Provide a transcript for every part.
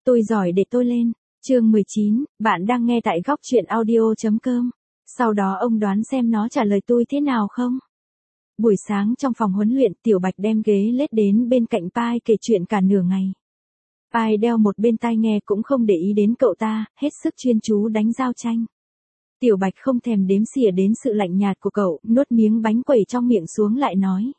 Tôi giỏi để tôi lên. Chương 19, bạn đang nghe tại góc truyện audio.com. Sau đó ông đoán xem nó trả lời tôi thế nào không? Buổi sáng trong phòng huấn luyện, Tiểu Bạch đem ghế lết đến bên cạnh Pai kể chuyện cả nửa ngày. Pai đeo một bên tai nghe cũng không để ý đến cậu ta, hết sức chuyên chú đánh giao tranh. Tiểu Bạch không thèm đếm xỉa đến sự lạnh nhạt của cậu, nuốt miếng bánh quẩy trong miệng xuống lại nói.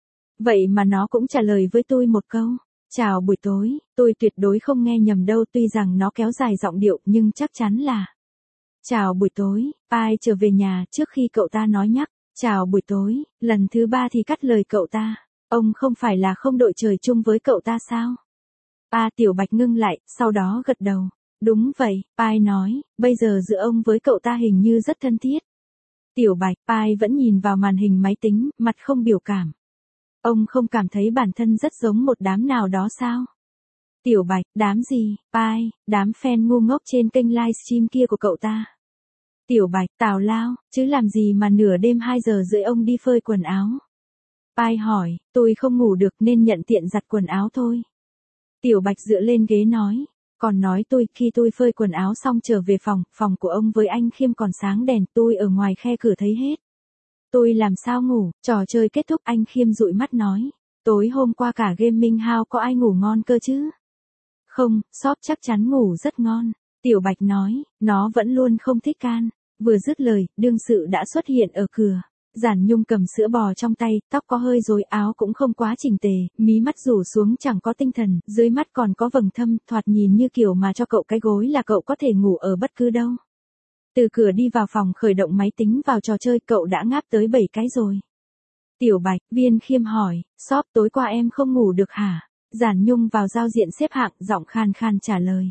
Vậy mà nó cũng trả lời với tôi một câu. Chào buổi tối, tôi tuyệt đối không nghe nhầm đâu, tuy rằng nó kéo dài giọng điệu nhưng chắc chắn là chào buổi tối. Pai trở về nhà trước khi cậu ta nói nhắc chào buổi tối, lần thứ 3 thì cắt lời cậu ta. Ông không phải là không đội trời chung với cậu ta sao? Tiểu Bạch ngưng lại, sau đó gật đầu. Đúng vậy, Pai nói, bây giờ giữa ông với cậu ta hình như rất thân thiết. Tiểu Bạch, Pai vẫn nhìn vào màn hình máy tính, mặt không biểu cảm. Ông không cảm thấy bản thân rất giống một đám nào đó sao? Tiểu Bạch, đám gì? Pai, đám fan ngu ngốc trên kênh livestream kia của cậu ta. Tiểu Bạch, tào lao, chứ làm gì mà nửa đêm 2 giờ rưỡi ông đi phơi quần áo? Pai hỏi, tôi không ngủ được nên nhận tiện giặt quần áo thôi. Tiểu Bạch dựa lên ghế nói, còn nói tôi khi tôi phơi quần áo xong trở về phòng của ông với anh Khiêm còn sáng đèn, tôi ở ngoài khe cửa thấy hết. Tôi làm sao ngủ, trò chơi kết thúc anh Khiêm dụi mắt nói, tối hôm qua cả gaming house có ai ngủ ngon cơ chứ? Không, shop chắc chắn ngủ rất ngon. Tiểu Bạch nói, nó vẫn luôn không thích can. Vừa dứt lời, đương sự đã xuất hiện ở cửa. Giản Nhung cầm sữa bò trong tay, tóc có hơi rối, áo cũng không quá chỉnh tề, mí mắt rủ xuống chẳng có tinh thần, dưới mắt còn có vầng thâm, thoạt nhìn như kiểu mà cho cậu cái gối là cậu có thể ngủ ở bất cứ đâu. Từ cửa đi vào phòng khởi động máy tính vào trò chơi, cậu đã ngáp tới 7 cái rồi. Tiểu Bạch, Viên Khiêm hỏi, shop tối qua em không ngủ được hả? Giản Nhung vào giao diện xếp hạng, giọng khan khan trả lời.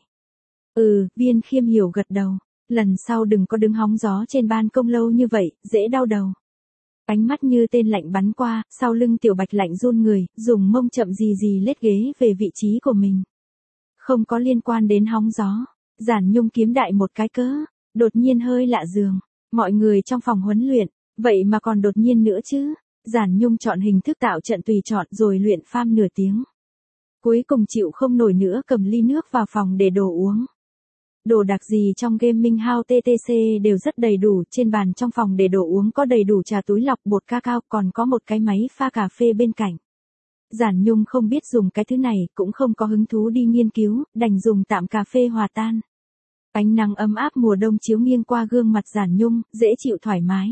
Viên Khiêm hiểu gật đầu. Lần sau đừng có đứng hóng gió trên ban công lâu như vậy, dễ đau đầu. Ánh mắt như tên lạnh bắn qua, sau lưng Tiểu Bạch lạnh run người, dùng mông chậm gì lết ghế về vị trí của mình. Không có liên quan đến hóng gió. Giản Nhung kiếm đại một cái cớ. Đột nhiên hơi lạ giường. Mọi người trong phòng huấn luyện, vậy mà còn đột nhiên nữa chứ. Giản Nhung chọn hình thức tạo trận tùy chọn rồi luyện farm nửa tiếng. Cuối cùng chịu không nổi nữa cầm ly nước vào phòng để đồ uống. Đồ đặc gì trong gaming house TTC đều rất đầy đủ, trên bàn trong phòng để đồ uống có đầy đủ trà túi lọc, bột cacao, còn có một cái máy pha cà phê bên cạnh. Giản Nhung không biết dùng cái thứ này, cũng không có hứng thú đi nghiên cứu, đành dùng tạm cà phê hòa tan. Ánh nắng ấm áp mùa đông chiếu nghiêng qua gương mặt Giản Nhung, dễ chịu thoải mái.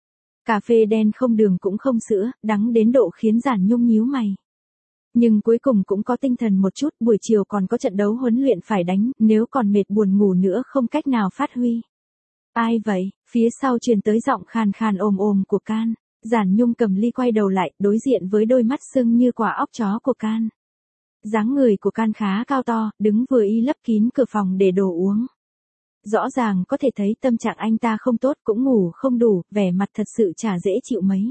Cà phê đen không đường cũng không sữa, đắng đến độ khiến Giản Nhung nhíu mày. Nhưng cuối cùng cũng có tinh thần một chút, buổi chiều còn có trận đấu huấn luyện phải đánh, nếu còn mệt buồn ngủ nữa không cách nào phát huy. Ai vậy? Phía sau truyền tới giọng khàn khàn ồm ồm của Can. Giản Nhung cầm ly quay đầu lại, đối diện với đôi mắt sưng như quả óc chó của Can. Dáng người của Can khá cao to, đứng vừa y lấp kín cửa phòng để đồ uống. Rõ ràng có thể thấy tâm trạng anh ta không tốt, cũng ngủ không đủ, vẻ mặt thật sự chả dễ chịu mấy.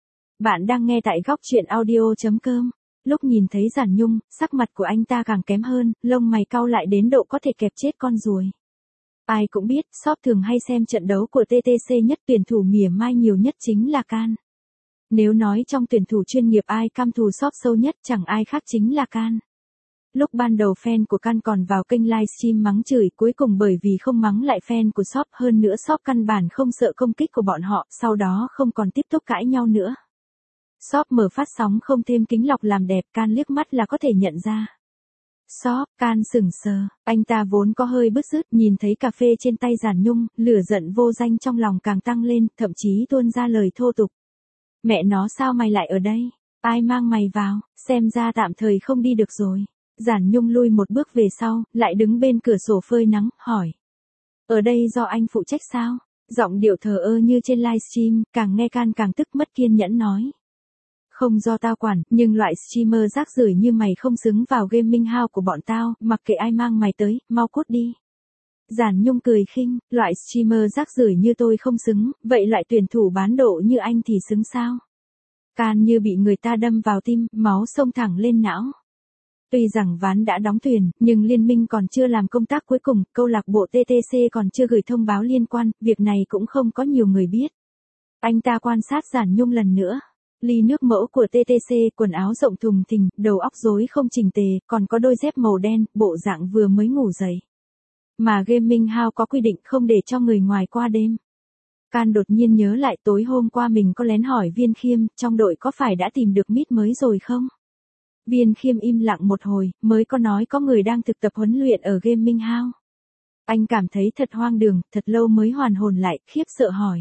Bạn đang nghe tại góc truyện audio.com. Lúc nhìn thấy Giản Nhung, sắc mặt của anh ta càng kém hơn, lông mày cau lại đến độ có thể kẹp chết con ruồi. Ai cũng biết, shop thường hay xem trận đấu của TTC nhất, tuyển thủ mỉa mai nhiều nhất chính là Can. Nếu nói trong tuyển thủ chuyên nghiệp ai căm thù shop sâu nhất, chẳng ai khác chính là Can. Lúc ban đầu fan của Can còn vào kênh livestream mắng chửi, cuối cùng bởi vì không mắng lại fan của shop, hơn nữa shop căn bản không sợ công kích của bọn họ, sau đó không còn tiếp tục cãi nhau nữa. Shop mở phát sóng không thêm kính lọc làm đẹp, Can liếc mắt là có thể nhận ra. Shop, Can sững sờ, anh ta vốn có hơi bứt rứt, nhìn thấy cà phê trên tay Giản Nhung, lửa giận vô danh trong lòng càng tăng lên, thậm chí tuôn ra lời thô tục. Mẹ nó, sao mày lại ở đây? Ai mang mày vào? Xem ra tạm thời không đi được rồi. Giản Nhung lui một bước về sau, lại đứng bên cửa sổ phơi nắng, hỏi. Ở đây do anh phụ trách sao? Giọng điệu thờ ơ như trên livestream, càng nghe Can càng tức, mất kiên nhẫn nói. Không do tao quản, nhưng loại streamer rác rưởi như mày không xứng vào gaming house của bọn tao, mặc kệ ai mang mày tới, mau cút đi. Giản Nhung cười khinh, loại streamer rác rưởi như tôi không xứng, vậy loại tuyển thủ bán độ như anh thì xứng sao? Can như bị người ta đâm vào tim, máu xông thẳng lên não. Tuy rằng ván đã đóng thuyền, nhưng liên minh còn chưa làm công tác cuối cùng, câu lạc bộ TTC còn chưa gửi thông báo liên quan, việc này cũng không có nhiều người biết. Anh ta quan sát Giản Nhung lần nữa. Ly nước mẫu của TTC, quần áo rộng thùng thình, đầu óc rối không chỉnh tề, còn có đôi dép màu đen, bộ dạng vừa mới ngủ dậy. Mà gaming house có quy định không để cho người ngoài qua đêm. Can đột nhiên nhớ lại tối hôm qua mình có lén hỏi Viên Khiêm, trong đội có phải đã tìm được mít mới rồi không? Viên Khiêm im lặng một hồi, mới có nói có người đang thực tập huấn luyện ở gaming house. Anh cảm thấy thật hoang đường, thật lâu mới hoàn hồn lại, khiếp sợ hỏi.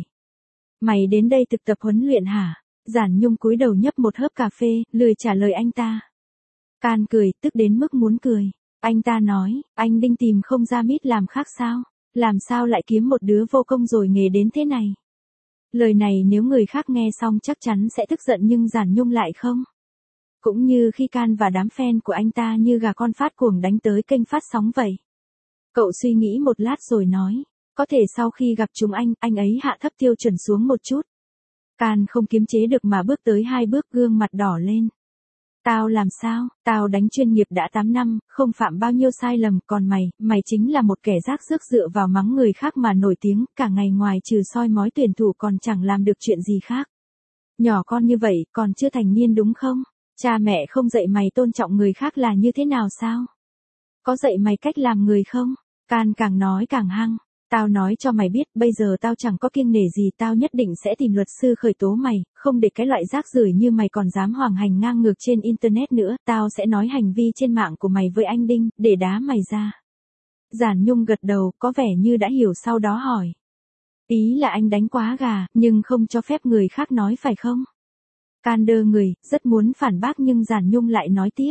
Mày đến đây thực tập huấn luyện hả? Giản Nhung cúi đầu nhấp một hớp cà phê, lười trả lời anh ta. Can cười, tức đến mức muốn cười. Anh ta nói, anh Đinh tìm không ra mít làm khác sao? Làm sao lại kiếm một đứa vô công rồi nghề đến thế này? Lời này nếu người khác nghe xong chắc chắn sẽ tức giận nhưng Giản Nhung lại không. Cũng như khi Can và đám fan của anh ta như gà con phát cuồng đánh tới kênh phát sóng vậy. Cậu suy nghĩ một lát rồi nói, có thể sau khi gặp chúng anh ấy hạ thấp tiêu chuẩn xuống một chút. Can không kiềm chế được mà bước tới 2 bước, gương mặt đỏ lên. Tao làm sao, tao đánh chuyên nghiệp đã 8 năm, không phạm bao nhiêu sai lầm, còn mày chính là một kẻ rác rưởi dựa vào mắng người khác mà nổi tiếng, cả ngày ngoài trừ soi mói tuyển thủ còn chẳng làm được chuyện gì khác. Nhỏ con như vậy, còn chưa thành niên đúng không? Cha mẹ không dạy mày tôn trọng người khác là như thế nào sao? Có dạy mày cách làm người không? Can càng nói càng hăng. Tao nói cho mày biết, bây giờ tao chẳng có kiêng nể gì, tao nhất định sẽ tìm luật sư khởi tố mày, không để cái loại rác rưởi như mày còn dám hoành hành ngang ngược trên internet nữa, tao sẽ nói hành vi trên mạng của mày với anh Đinh, để đá mày ra. Giản Nhung gật đầu, có vẻ như đã hiểu, sau đó hỏi. Ý là anh đánh quá gà, nhưng không cho phép người khác nói phải không? Can đơ người, rất muốn phản bác nhưng Giản Nhung lại nói tiếp.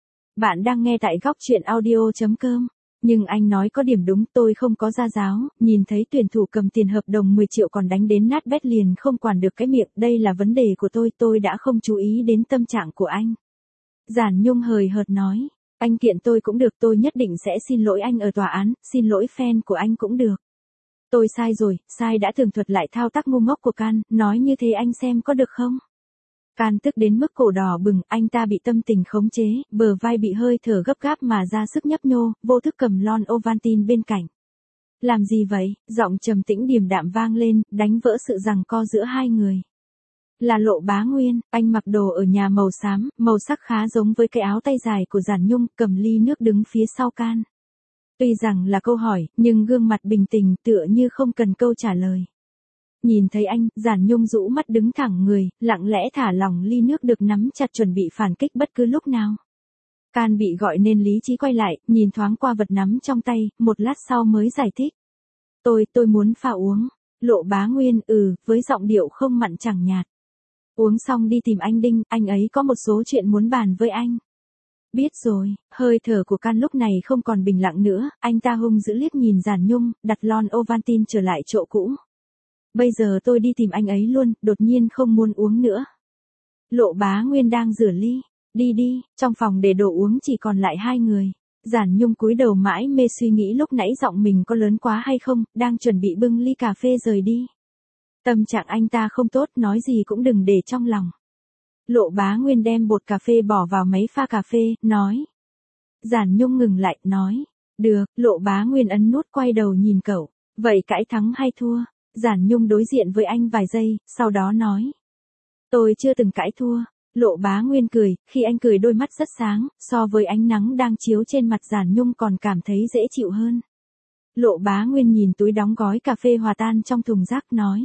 Bạn đang nghe tại góc truyện audio.com. Nhưng anh nói có điểm đúng, tôi không có gia giáo, nhìn thấy tuyển thủ cầm tiền hợp đồng 10 triệu còn đánh đến nát bét liền không quản được cái miệng, đây là vấn đề của tôi đã không chú ý đến tâm trạng của anh. Giản Nhung hời hợt nói, anh kiện tôi cũng được, tôi nhất định sẽ xin lỗi anh ở tòa án, xin lỗi fan của anh cũng được. Tôi sai rồi, sai đã tường thuật lại thao tác ngu ngốc của Can, nói như thế anh xem có được không? Can tức đến mức cổ đỏ bừng, anh ta bị tâm tình khống chế, bờ vai bị hơi thở gấp gáp mà ra sức nhấp nhô, vô thức cầm lon Ovaltine bên cạnh. Làm gì vậy? Giọng trầm tĩnh điềm đạm vang lên, đánh vỡ sự giằng co giữa hai người. Là Lộ Bá Nguyên, anh mặc đồ ở nhà màu xám, màu sắc khá giống với cái áo tay dài của Giản Nhung, cầm ly nước đứng phía sau Can. Tuy rằng là câu hỏi, nhưng gương mặt bình tĩnh tựa như không cần câu trả lời. Nhìn thấy anh, Giản Nhung rũ mắt đứng thẳng người, lặng lẽ thả lỏng ly nước được nắm chặt chuẩn bị phản kích bất cứ lúc nào. Can bị gọi nên lý trí quay lại, nhìn thoáng qua vật nắm trong tay, một lát sau mới giải thích. Tôi muốn pha uống. Lộ Bá Nguyên, với giọng điệu không mặn chẳng nhạt. Uống xong đi tìm anh Đinh, anh ấy có một số chuyện muốn bàn với anh. Biết rồi, hơi thở của Can lúc này không còn bình lặng nữa, anh ta hung dữ liếc nhìn Giản Nhung, đặt lon Ovaltine trở lại chỗ cũ. Bây giờ tôi đi tìm anh ấy luôn, đột nhiên không muốn uống nữa. Lộ Bá Nguyên đang rửa ly. Đi, trong phòng để đồ uống chỉ còn lại 2 người. Giản Nhung cúi đầu mãi mê suy nghĩ lúc nãy giọng mình có lớn quá hay không, đang chuẩn bị bưng ly cà phê rời đi. Tâm trạng anh ta không tốt, nói gì cũng đừng để trong lòng. Lộ Bá Nguyên đem bột cà phê bỏ vào máy pha cà phê, nói. Giản Nhung ngừng lại, nói. Được, Lộ Bá Nguyên ấn nút quay đầu nhìn cậu. Vậy cãi thắng hay thua? Giản Nhung đối diện với anh vài giây, sau đó nói. Tôi chưa từng cãi thua. Lộ Bá Nguyên cười, khi anh cười đôi mắt rất sáng, so với ánh nắng đang chiếu trên mặt Giản Nhung còn cảm thấy dễ chịu hơn. Lộ Bá Nguyên nhìn túi đóng gói cà phê hòa tan trong thùng rác nói.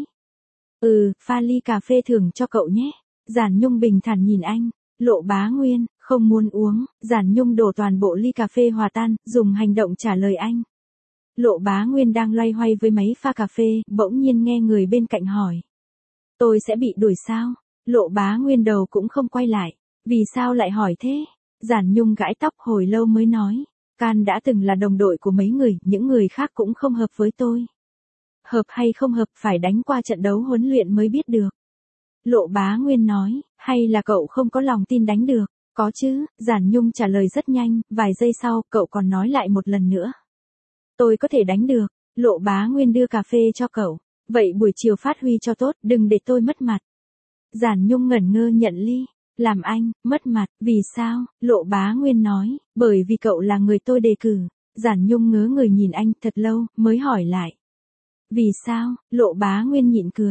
Pha ly cà phê thưởng cho cậu nhé. Giản Nhung bình thản nhìn anh. Lộ Bá Nguyên, không muốn uống. Giản Nhung đổ toàn bộ ly cà phê hòa tan, dùng hành động trả lời anh. Lộ Bá Nguyên đang loay hoay với máy pha cà phê, bỗng nhiên nghe người bên cạnh hỏi. Tôi sẽ bị đuổi sao? Lộ Bá Nguyên đầu cũng không quay lại. Vì sao lại hỏi thế? Giản Nhung gãi tóc hồi lâu mới nói. Can đã từng là đồng đội của mấy người, những người khác cũng không hợp với tôi. Hợp hay không hợp phải đánh qua trận đấu huấn luyện mới biết được. Lộ Bá Nguyên nói, hay là cậu không có lòng tin đánh được? Có chứ, Giản Nhung trả lời rất nhanh, vài giây sau, cậu còn nói lại một lần nữa. Tôi có thể đánh được. Lộ Bá Nguyên đưa cà phê cho cậu. Vậy buổi chiều phát huy cho tốt, đừng để tôi mất mặt. Giản Nhung ngẩn ngơ nhận ly. Làm anh, mất mặt, vì sao? Lộ Bá Nguyên nói, bởi vì cậu là người tôi đề cử. Giản Nhung ngớ người nhìn anh thật lâu, mới hỏi lại. Vì sao? Lộ Bá Nguyên nhịn cười.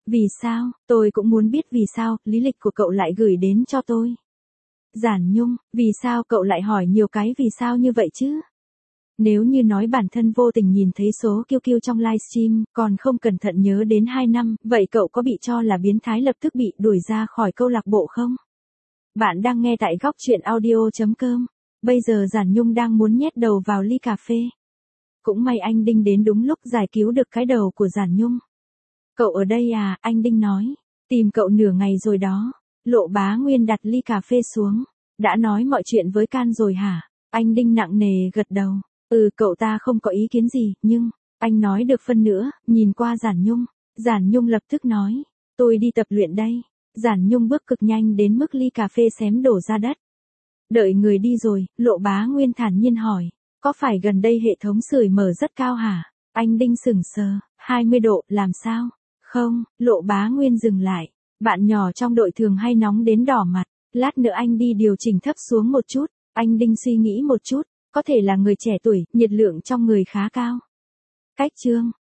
Vì sao, tôi cũng muốn biết vì sao, lý lịch của cậu lại gửi đến cho tôi. Giản Nhung, vì sao cậu lại hỏi nhiều cái vì sao như vậy chứ? Nếu như nói bản thân vô tình nhìn thấy số QQ trong livestream, còn không cẩn thận nhớ đến 2 năm, vậy cậu có bị cho là biến thái lập tức bị đuổi ra khỏi câu lạc bộ không? Bạn đang nghe tại góc chuyện audio.com. Bây giờ Giản Nhung đang muốn nhét đầu vào ly cà phê. Cũng may anh Đinh đến đúng lúc giải cứu được cái đầu của Giản Nhung. Cậu ở đây à, anh Đinh nói. Tìm cậu nửa ngày rồi đó. Lộ Bá Nguyên đặt ly cà phê xuống. Đã nói mọi chuyện với Can rồi hả? Anh Đinh nặng nề gật đầu. Cậu ta không có ý kiến gì, nhưng, anh nói được phân nữa, nhìn qua Giản Nhung. Giản Nhung lập tức nói. Tôi đi tập luyện đây. Giản Nhung bước cực nhanh đến mức ly cà phê xém đổ ra đất. Đợi người đi rồi, Lộ Bá Nguyên thản nhiên hỏi. Có phải gần đây hệ thống sưởi mở rất cao hả? Anh Đinh sững sờ, 20 độ, làm sao? Không, Lộ Bá Nguyên dừng lại. Bạn nhỏ trong đội thường hay nóng đến đỏ mặt. Lát nữa anh đi điều chỉnh thấp xuống một chút. Anh Đinh suy nghĩ một chút. Có thể là người trẻ tuổi, nhiệt lượng trong người khá cao. Cách chương.